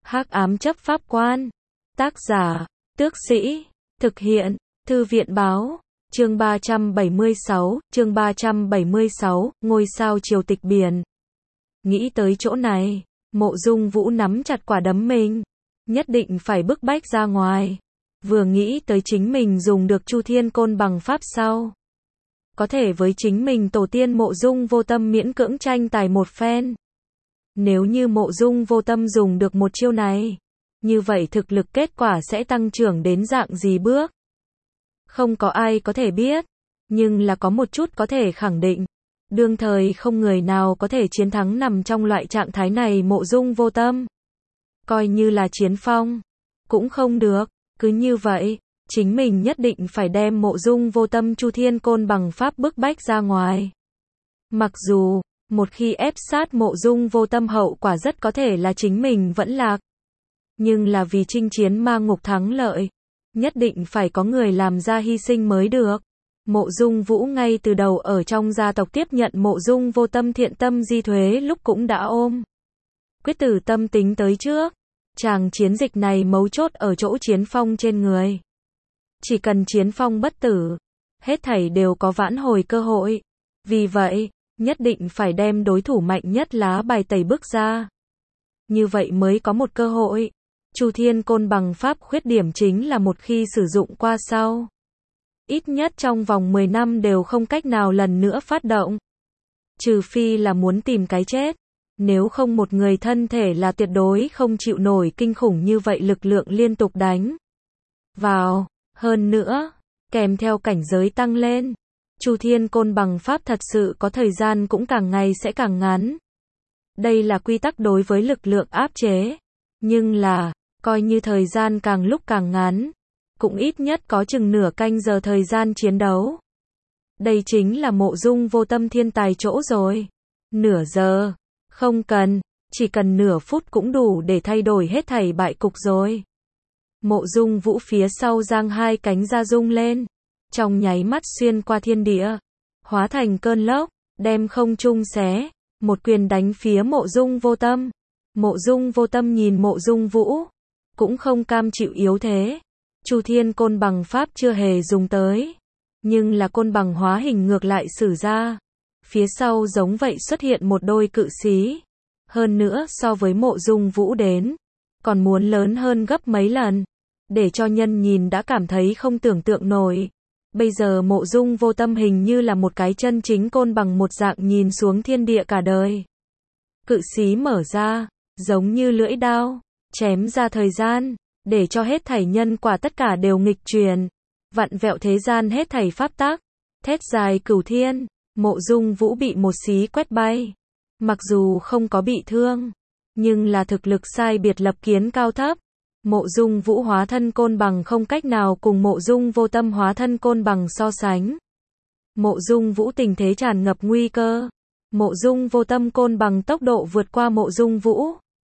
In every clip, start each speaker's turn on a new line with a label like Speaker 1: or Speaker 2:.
Speaker 1: Hắc ám chấp pháp quan. Tác giả, Tước Sĩ. Thực hiện, Thư viện báo. Chương 376, ngôi sao triều tịch biển. Nghĩ tới chỗ này, Mộ Dung Vũ nắm chặt quả đấm mình. Nhất định phải bức bách ra ngoài. Vừa nghĩ tới chính mình dùng được Chu Thiên Côn bằng pháp sau. Có thể với chính mình tổ tiên Mộ Dung Vô Tâm miễn cưỡng tranh tài một phen. Nếu như Mộ Dung Vô Tâm dùng được một chiêu này, như vậy thực lực kết quả sẽ tăng trưởng đến dạng gì bước? Không có ai có thể biết, nhưng là có một chút có thể khẳng định. Đương thời không người nào có thể chiến thắng nằm trong loại trạng thái này Mộ Dung Vô Tâm. Coi như là chiến phong, cũng không được, cứ như vậy, chính mình nhất định phải đem Mộ Dung Vô Tâm Chu Thiên Côn bằng pháp bức bách ra ngoài. Mặc dù, một khi ép sát Mộ Dung Vô Tâm hậu quả rất có thể là chính mình vẫn lạc. Nhưng là vì chinh chiến ma ngục thắng lợi, nhất định phải có người làm ra hy sinh mới được. Mộ Dung Vũ ngay từ đầu ở trong gia tộc tiếp nhận Mộ Dung Vô Tâm thiện tâm di thuế lúc cũng đã ôm quyết tử tâm tính tới trước. Chàng chiến dịch này mấu chốt ở chỗ chiến phong trên người. Chỉ cần chiến phong bất tử, hết thảy đều có vãn hồi cơ hội. Vì vậy, nhất định phải đem đối thủ mạnh nhất lá bài tẩy bước ra. Như vậy mới có một cơ hội. Chu Thiên Côn bằng pháp khuyết điểm chính là một khi sử dụng qua sau, ít nhất trong vòng 10 năm đều không cách nào lần nữa phát động. Trừ phi là muốn tìm cái chết. Nếu không một người thân thể là tuyệt đối không chịu nổi kinh khủng như vậy lực lượng liên tục đánh vào. Hơn nữa, kèm theo cảnh giới tăng lên, Chu Thiên Côn bằng pháp thật sự có thời gian cũng càng ngày sẽ càng ngắn. Đây là quy tắc đối với lực lượng áp chế. Nhưng là, coi như thời gian càng lúc càng ngắn, cũng ít nhất có chừng nửa canh giờ thời gian chiến đấu. Đây chính là Mộ Dung Vô Tâm thiên tài chỗ rồi. Nửa giờ, không cần, chỉ cần nửa phút cũng đủ để thay đổi hết thảy bại cục rồi. Mộ Dung Vũ phía sau giang hai cánh ra rung lên, trong nháy mắt xuyên qua thiên địa, hóa thành cơn lốc, đem không trung xé, một quyền đánh phía Mộ Dung Vô Tâm. Mộ Dung Vô Tâm nhìn Mộ Dung Vũ, cũng không cam chịu yếu thế. Chu Thiên Côn bằng pháp chưa hề dùng tới, nhưng là côn bằng hóa hình ngược lại sử ra. Phía sau giống vậy xuất hiện một đôi cự xí. Hơn nữa so với Mộ Dung Vũ đến, còn muốn lớn hơn gấp mấy lần. Để cho nhân nhìn đã cảm thấy không tưởng tượng nổi. Bây giờ Mộ Dung Vô Tâm hình như là một cái chân chính côn bằng một dạng nhìn xuống thiên địa cả đời. Cự xí mở ra, giống như lưỡi đao, chém ra thời gian, để cho hết thảy nhân quả tất cả đều nghịch truyền. Vặn vẹo thế gian hết thảy pháp tắc, thét dài cửu thiên. Mộ Dung Vũ bị một xí quét bay. Mặc dù không có bị thương, nhưng là thực lực sai biệt lập kiến cao thấp. Mộ Dung Vũ hóa thân côn bằng không cách nào cùng Mộ Dung Vô Tâm hóa thân côn bằng so sánh. Mộ Dung Vũ tình thế tràn ngập nguy cơ. Mộ Dung Vô Tâm côn bằng tốc độ vượt qua Mộ Dung Vũ.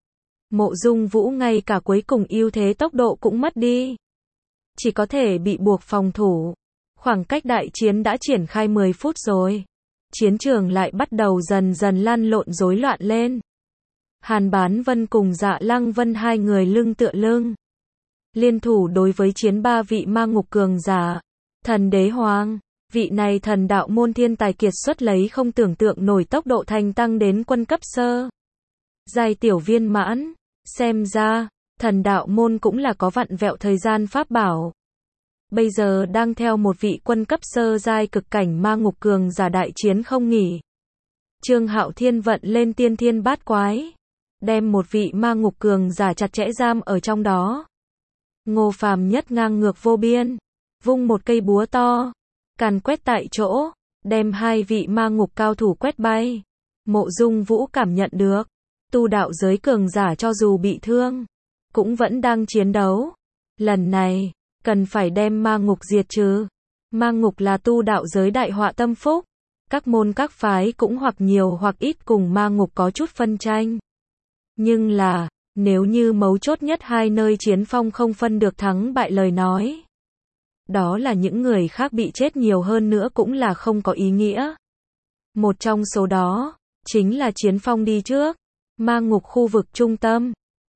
Speaker 1: Mộ Dung Vũ ngay cả cuối cùng ưu thế tốc độ cũng mất đi. Chỉ có thể bị buộc phòng thủ. Khoảng cách đại chiến đã triển khai 10 phút rồi. Chiến trường lại bắt đầu dần dần lăn lộn rối loạn lên. Hàn Bán Vân cùng Dạ Lăng Vân hai người lưng tựa lưng, liên thủ đối với chiến ba vị ma ngục cường giả. Thần Đế Hoàng, vị này thần đạo môn thiên tài kiệt xuất lấy không tưởng tượng nổi tốc độ thành tăng đến quân cấp sơ giai tiểu viên mãn. Xem ra, thần đạo môn cũng là có vặn vẹo thời gian pháp bảo. Bây giờ đang theo một vị quân cấp sơ giai cực cảnh ma ngục cường giả đại chiến không nghỉ. Trương Hạo Thiên vận lên tiên thiên bát quái, đem một vị ma ngục cường giả chặt chẽ giam ở trong đó. Ngô Phàm nhất ngang ngược vô biên, vung một cây búa to, càn quét tại chỗ, đem hai vị ma ngục cao thủ quét bay. Mộ Dung Vũ cảm nhận được, tu đạo giới cường giả cho dù bị thương, cũng vẫn đang chiến đấu. Lần này, cần phải đem ma ngục diệt trừ. Ma ngục là tu đạo giới đại họa tâm phúc. Các môn các phái cũng hoặc nhiều hoặc ít cùng ma ngục có chút phân tranh. Nhưng là, nếu như mấu chốt nhất hai nơi chiến phong không phân được thắng bại lời nói, đó là những người khác bị chết nhiều hơn nữa cũng là không có ý nghĩa. Một trong số đó, chính là chiến phong đi trước. Ma ngục khu vực trung tâm,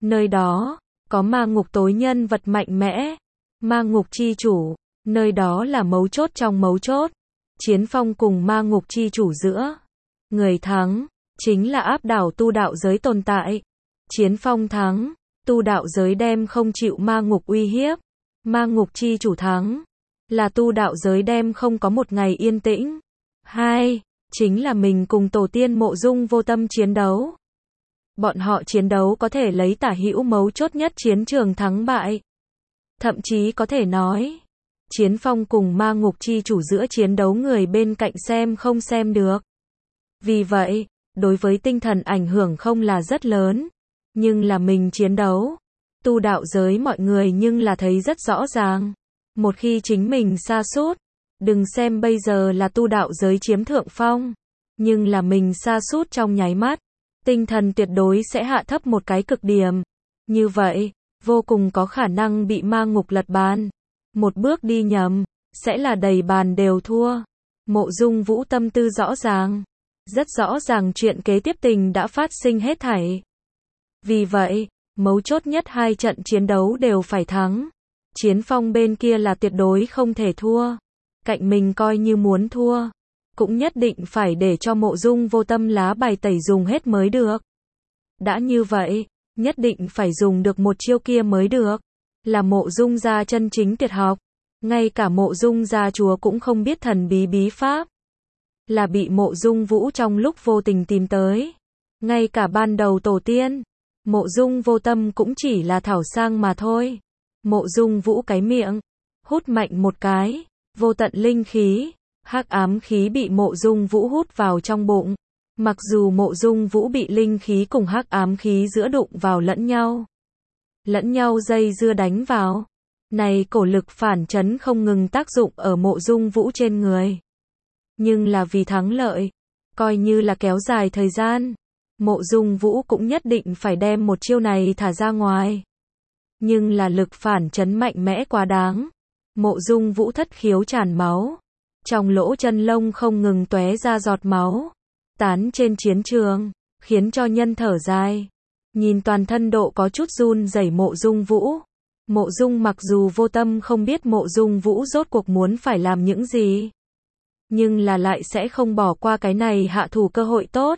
Speaker 1: Nơi đó, có ma ngục tối nhân vật mạnh mẽ, ma ngục chi chủ, nơi đó là mấu chốt trong mấu chốt. Chiến phong cùng ma ngục chi chủ giữa. Người thắng, chính là áp đảo tu đạo giới tồn tại. Chiến phong thắng, tu đạo giới đem không chịu ma ngục uy hiếp. Ma ngục chi chủ thắng, là tu đạo giới đem không có một ngày yên tĩnh. 2. Chính là mình cùng tổ tiên Mộ Dung Vô Tâm chiến đấu. Bọn họ chiến đấu có thể lấy tả hữu mấu chốt nhất chiến trường thắng bại. Thậm chí có thể nói, chiến phong cùng ma ngục chi chủ giữa chiến đấu người bên cạnh xem không xem được. Vì vậy, đối với tinh thần ảnh hưởng không là rất lớn, nhưng là mình chiến đấu, tu đạo giới mọi người nhưng là thấy rất rõ ràng. Một khi chính mình sa sút, đừng xem bây giờ là tu đạo giới chiếm thượng phong, nhưng là mình sa sút trong nháy mắt, tinh thần tuyệt đối sẽ hạ thấp một cái cực điểm. Như vậy, vô cùng có khả năng bị ma ngục lật bàn. Một bước đi nhầm, sẽ là đầy bàn đều thua. Mộ Dung Vũ tâm tư rõ ràng. Rất rõ ràng chuyện kế tiếp tình đã phát sinh hết thảy. Vì vậy, mấu chốt nhất hai trận chiến đấu đều phải thắng. Chiến phong bên kia là tuyệt đối không thể thua. Cạnh mình coi như muốn thua, cũng nhất định phải để cho Mộ Dung Vô Tâm lá bài tẩy dùng hết mới được. Đã như vậy, nhất định phải dùng được một chiêu kia mới được. Là Mộ Dung gia chân chính tuyệt học. Ngay cả Mộ Dung gia chúa cũng không biết thần bí bí pháp. Là bị Mộ Dung Vũ trong lúc vô tình tìm tới. Ngay cả ban đầu tổ tiên, Mộ Dung Vô Tâm cũng chỉ là thảo sang mà thôi. Mộ Dung Vũ cái miệng, hút mạnh một cái, vô tận linh khí, hắc ám khí bị Mộ Dung Vũ hút vào trong bụng. Mặc dù Mộ Dung Vũ bị linh khí cùng hắc ám khí giữa đụng vào lẫn nhau dây dưa đánh vào. Này cổ lực phản chấn không ngừng tác dụng ở Mộ Dung Vũ trên người. Nhưng là vì thắng lợi, coi như là kéo dài thời gian, Mộ Dung Vũ cũng nhất định phải đem một chiêu này thả ra ngoài. Nhưng là lực phản chấn mạnh mẽ quá đáng. Mộ Dung Vũ thất khiếu tràn máu. Trong lỗ chân lông không ngừng tóe ra giọt máu. Tán trên chiến trường, khiến cho nhân thở dài. Nhìn toàn thân độ có chút run rẩy Mộ Dung Vũ. Mộ Dung mặc dù Vô Tâm không biết Mộ Dung Vũ rốt cuộc muốn phải làm những gì, nhưng là lại sẽ không bỏ qua cái này hạ thủ cơ hội tốt.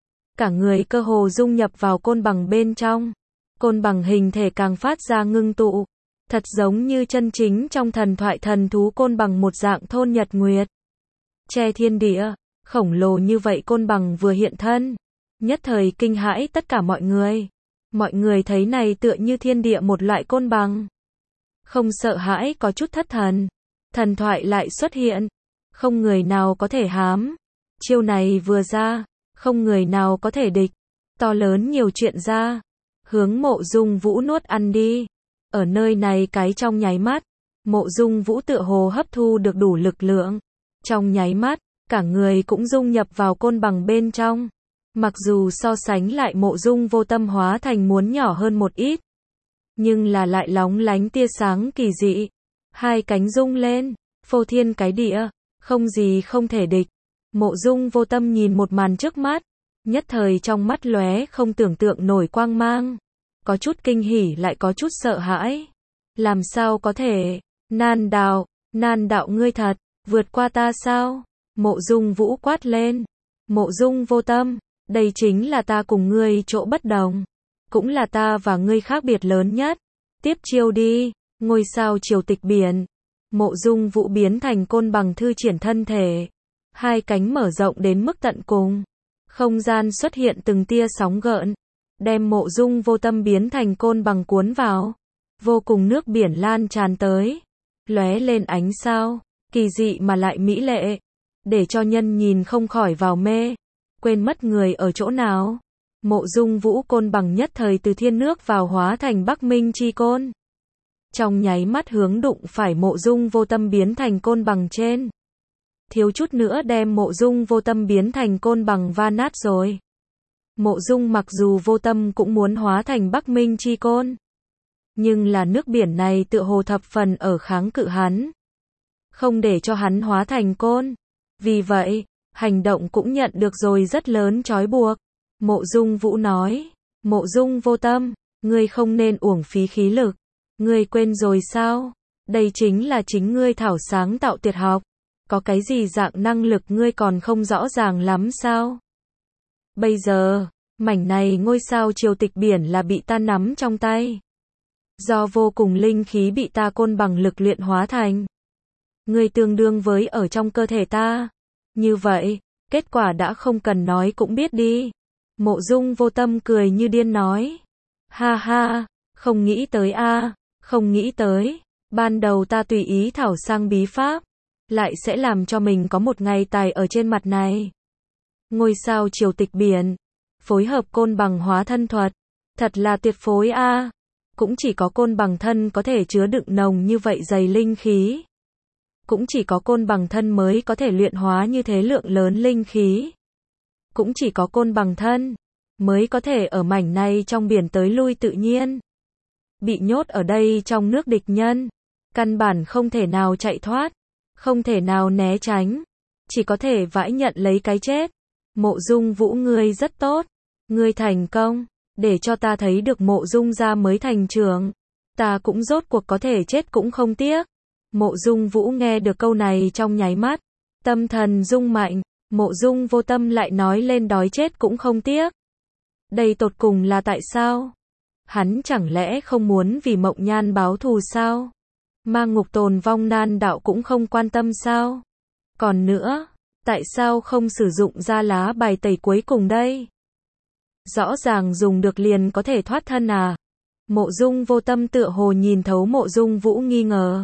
Speaker 1: Cả người cơ hồ dung nhập vào côn bằng bên trong. Côn bằng hình thể càng phát ra ngưng tụ. Thật giống như chân chính trong thần thoại thần thú côn bằng một dạng thôn nhật nguyệt. Che thiên địa, khổng lồ như vậy côn bằng vừa hiện thân. Nhất thời kinh hãi tất cả mọi người. Mọi người thấy này tựa như thiên địa một loại côn bằng. Không sợ hãi có chút thất thần. Thần thoại lại xuất hiện. Không người nào có thể hám. Chiêu này vừa ra, không người nào có thể địch. To lớn nhiều chuyện ra. Hướng Mộ Dung Vũ nuốt ăn đi. Ở nơi này cái trong nháy mắt, Mộ Dung Vũ tựa hồ hấp thu được đủ lực lượng. Trong nháy mắt, cả người cũng dung nhập vào côn bằng bên trong. Mặc dù so sánh lại Mộ Dung Vô Tâm hóa thành muốn nhỏ hơn một ít, nhưng là lại lóng lánh tia sáng kỳ dị. Hai cánh rung lên, phô thiên cái địa, không gì không thể địch. Mộ Dung Vô Tâm nhìn một màn trước mắt, nhất thời trong mắt lóe không tưởng tượng nổi quang mang. Có chút kinh hỉ lại có chút sợ hãi. Làm sao có thể? Nan đạo ngươi thật, vượt qua ta sao? Mộ Dung Vũ quát lên. Mộ Dung Vô Tâm, đây chính là ta cùng ngươi chỗ bất đồng. Cũng là ta và ngươi khác biệt lớn nhất. Tiếp chiêu đi, ngôi sao triều tịch biển. Mộ Dung Vũ biến thành côn bằng thư triển thân thể. Hai cánh mở rộng đến mức tận cùng. Không gian xuất hiện từng tia sóng gợn. Đem Mộ Dung Vô Tâm biến thành côn bằng cuốn vào. Vô cùng nước biển lan tràn tới. Lóe lên ánh sao. Kỳ dị mà lại mỹ lệ. Để cho nhân nhìn không khỏi vào mê. Quên mất người ở chỗ nào. Mộ Dung Vũ côn bằng nhất thời từ thiên nước vào hóa thành Bắc Minh chi côn. Trong nháy mắt hướng đụng phải Mộ Dung Vô Tâm biến thành côn bằng trên. Thiếu chút nữa đem Mộ Dung Vô Tâm biến thành côn bằng va nát rồi. Mộ Dung mặc dù Vô Tâm cũng muốn hóa thành Bắc Minh chi côn, nhưng là nước biển này tựa hồ thập phần ở kháng cự hắn, không để cho hắn hóa thành côn. Vì vậy, hành động cũng nhận được rồi rất lớn trói buộc. Mộ Dung Vũ nói, Mộ Dung Vô Tâm, Ngươi không nên uổng phí khí lực. Ngươi quên rồi sao? Đây chính là chính ngươi thảo sáng tạo tuyệt học. Có cái gì dạng năng lực ngươi còn không rõ ràng lắm sao? Bây giờ, mảnh này ngôi sao triều tịch biển là bị ta nắm trong tay. Do vô cùng linh khí bị ta côn bằng lực luyện hóa thành. Ngươi tương đương với ở trong cơ thể ta. Như vậy, kết quả đã không cần nói cũng biết đi. Mộ Dung Vô Tâm cười như điên nói. Ha ha, không nghĩ tới a, không nghĩ tới. Ban đầu ta tùy ý thảo sang bí pháp, lại sẽ làm cho mình có một ngày tài ở trên mặt này. Ngôi sao triều tịch biển, phối hợp côn bằng hóa thân thuật, thật là tuyệt phối a. Cũng chỉ có côn bằng thân có thể chứa đựng nồng như vậy dày linh khí. Cũng chỉ có côn bằng thân mới có thể luyện hóa như thế lượng lớn linh khí. Cũng chỉ có côn bằng thân mới có thể ở mảnh này trong biển tới lui tự nhiên. Bị nhốt ở đây trong nước địch nhân, căn bản không thể nào chạy thoát, không thể nào né tránh, chỉ có thể vãi nhận lấy cái chết. Mộ Dung Vũ ngươi rất tốt, ngươi thành công, để cho ta thấy được Mộ Dung gia mới thành trưởng, ta cũng rốt cuộc có thể chết cũng không tiếc. Mộ Dung Vũ nghe được câu này trong nháy mắt, tâm thần rung mạnh, Mộ Dung Vô Tâm lại nói lên đói chết cũng không tiếc. Đây tột cùng là tại sao? Hắn chẳng lẽ không muốn vì Mộng Nhan báo thù sao? Ma ngục tồn vong nan đạo cũng không quan tâm sao? Còn nữa, tại sao không sử dụng ra lá bài tẩy cuối cùng đây? Rõ ràng dùng được liền có thể thoát thân à? Mộ Dung Vô Tâm tựa hồ nhìn thấu Mộ Dung Vũ nghi ngờ.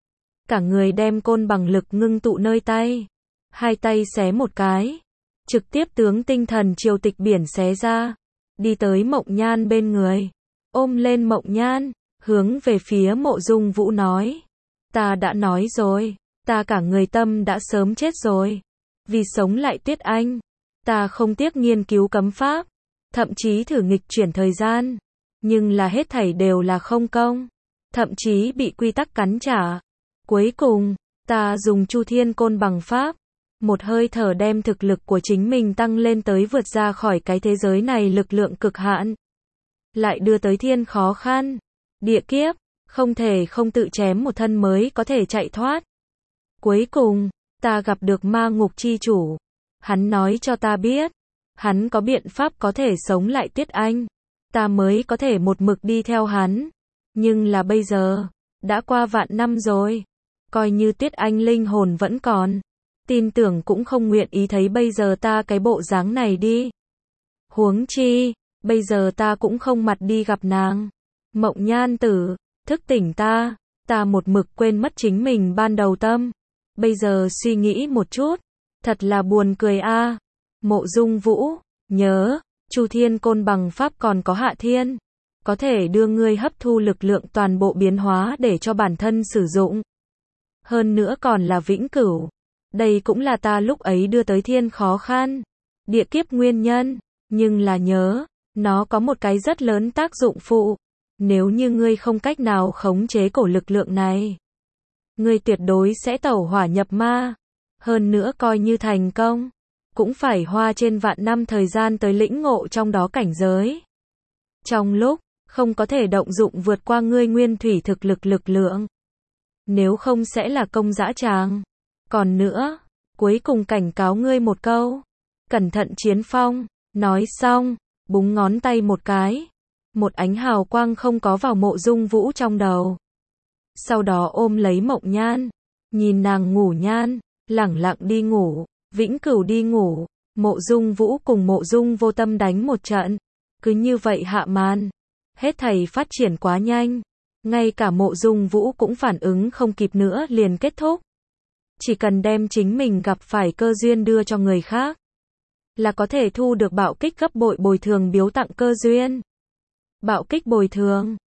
Speaker 1: Cả người đem côn bằng lực ngưng tụ nơi tay. Hai tay xé một cái. Trực tiếp tướng tinh thần triều tịch biển xé ra. Đi tới Mộng Nhan bên người. Ôm lên Mộng Nhan. Hướng về phía Mộ Dung Vũ nói. Ta đã nói rồi. Ta cả người tâm đã sớm chết rồi. Vì sống lại Tuyết Anh. Ta không tiếc nghiên cứu cấm pháp. Thậm chí thử nghịch chuyển thời gian. Nhưng là hết thảy đều là không công. Thậm chí bị quy tắc cắn trả. Cuối cùng, ta dùng Chu Thiên Côn Bằng Pháp. Một hơi thở đem thực lực của chính mình tăng lên tới vượt ra khỏi cái thế giới này lực lượng cực hạn. Lại đưa tới thiên khó khăn. Địa kiếp, không thể không tự chém một thân mới có thể chạy thoát. Cuối cùng, ta gặp được ma ngục chi chủ. Hắn nói cho ta biết. Hắn có biện pháp có thể sống lại Tuyết Anh. Ta mới có thể một mực đi theo hắn. Nhưng là bây giờ, đã qua vạn năm rồi. Coi như Tuyết Anh linh hồn vẫn còn. Tin tưởng cũng không nguyện ý thấy bây giờ ta cái bộ dáng này đi. Huống chi, bây giờ ta cũng không mặt đi gặp nàng. Mộng Nhan tử, thức tỉnh ta. Ta một mực quên mất chính mình ban đầu tâm. Bây giờ suy nghĩ một chút. Thật là buồn cười a. Mộ Dung Vũ, nhớ, Chu Thiên Côn Bằng Pháp còn có Hạ Thiên. Có thể đưa ngươi hấp thu lực lượng toàn bộ biến hóa để cho bản thân sử dụng. Hơn nữa còn là vĩnh cửu. Đây cũng là ta lúc ấy đưa tới thiên khó khăn. Địa kiếp nguyên nhân. Nhưng là nhớ, nó có một cái rất lớn tác dụng phụ. Nếu như ngươi không cách nào khống chế cổ lực lượng này, ngươi tuyệt đối sẽ tẩu hỏa nhập ma. Hơn nữa coi như thành công, cũng phải hoa trên vạn năm thời gian tới lĩnh ngộ trong đó cảnh giới. Trong lúc, không có thể động dụng vượt qua ngươi nguyên thủy thực lực lực lượng. Nếu không sẽ là công dã tràng. Còn nữa, cuối cùng cảnh cáo ngươi một câu. Cẩn thận chiến phong. Nói xong, búng ngón tay một cái. Một ánh hào quang không có vào Mộ Dung Vũ trong đầu. Sau đó ôm lấy Mộng Nhan. Nhìn nàng ngủ nhan, lẳng lặng đi ngủ, vĩnh cửu đi ngủ. Mộ Dung Vũ cùng Mộ Dung Vô Tâm đánh một trận. Cứ như vậy hạ màn. Hết thảy phát triển quá nhanh. Ngay cả Mộ Dung Vũ cũng phản ứng không kịp nữa liền kết thúc. Chỉ cần đem chính mình gặp phải cơ duyên đưa cho người khác, là có thể thu được bạo kích gấp bội bồi thường biếu tặng cơ duyên. Bạo kích bồi thường.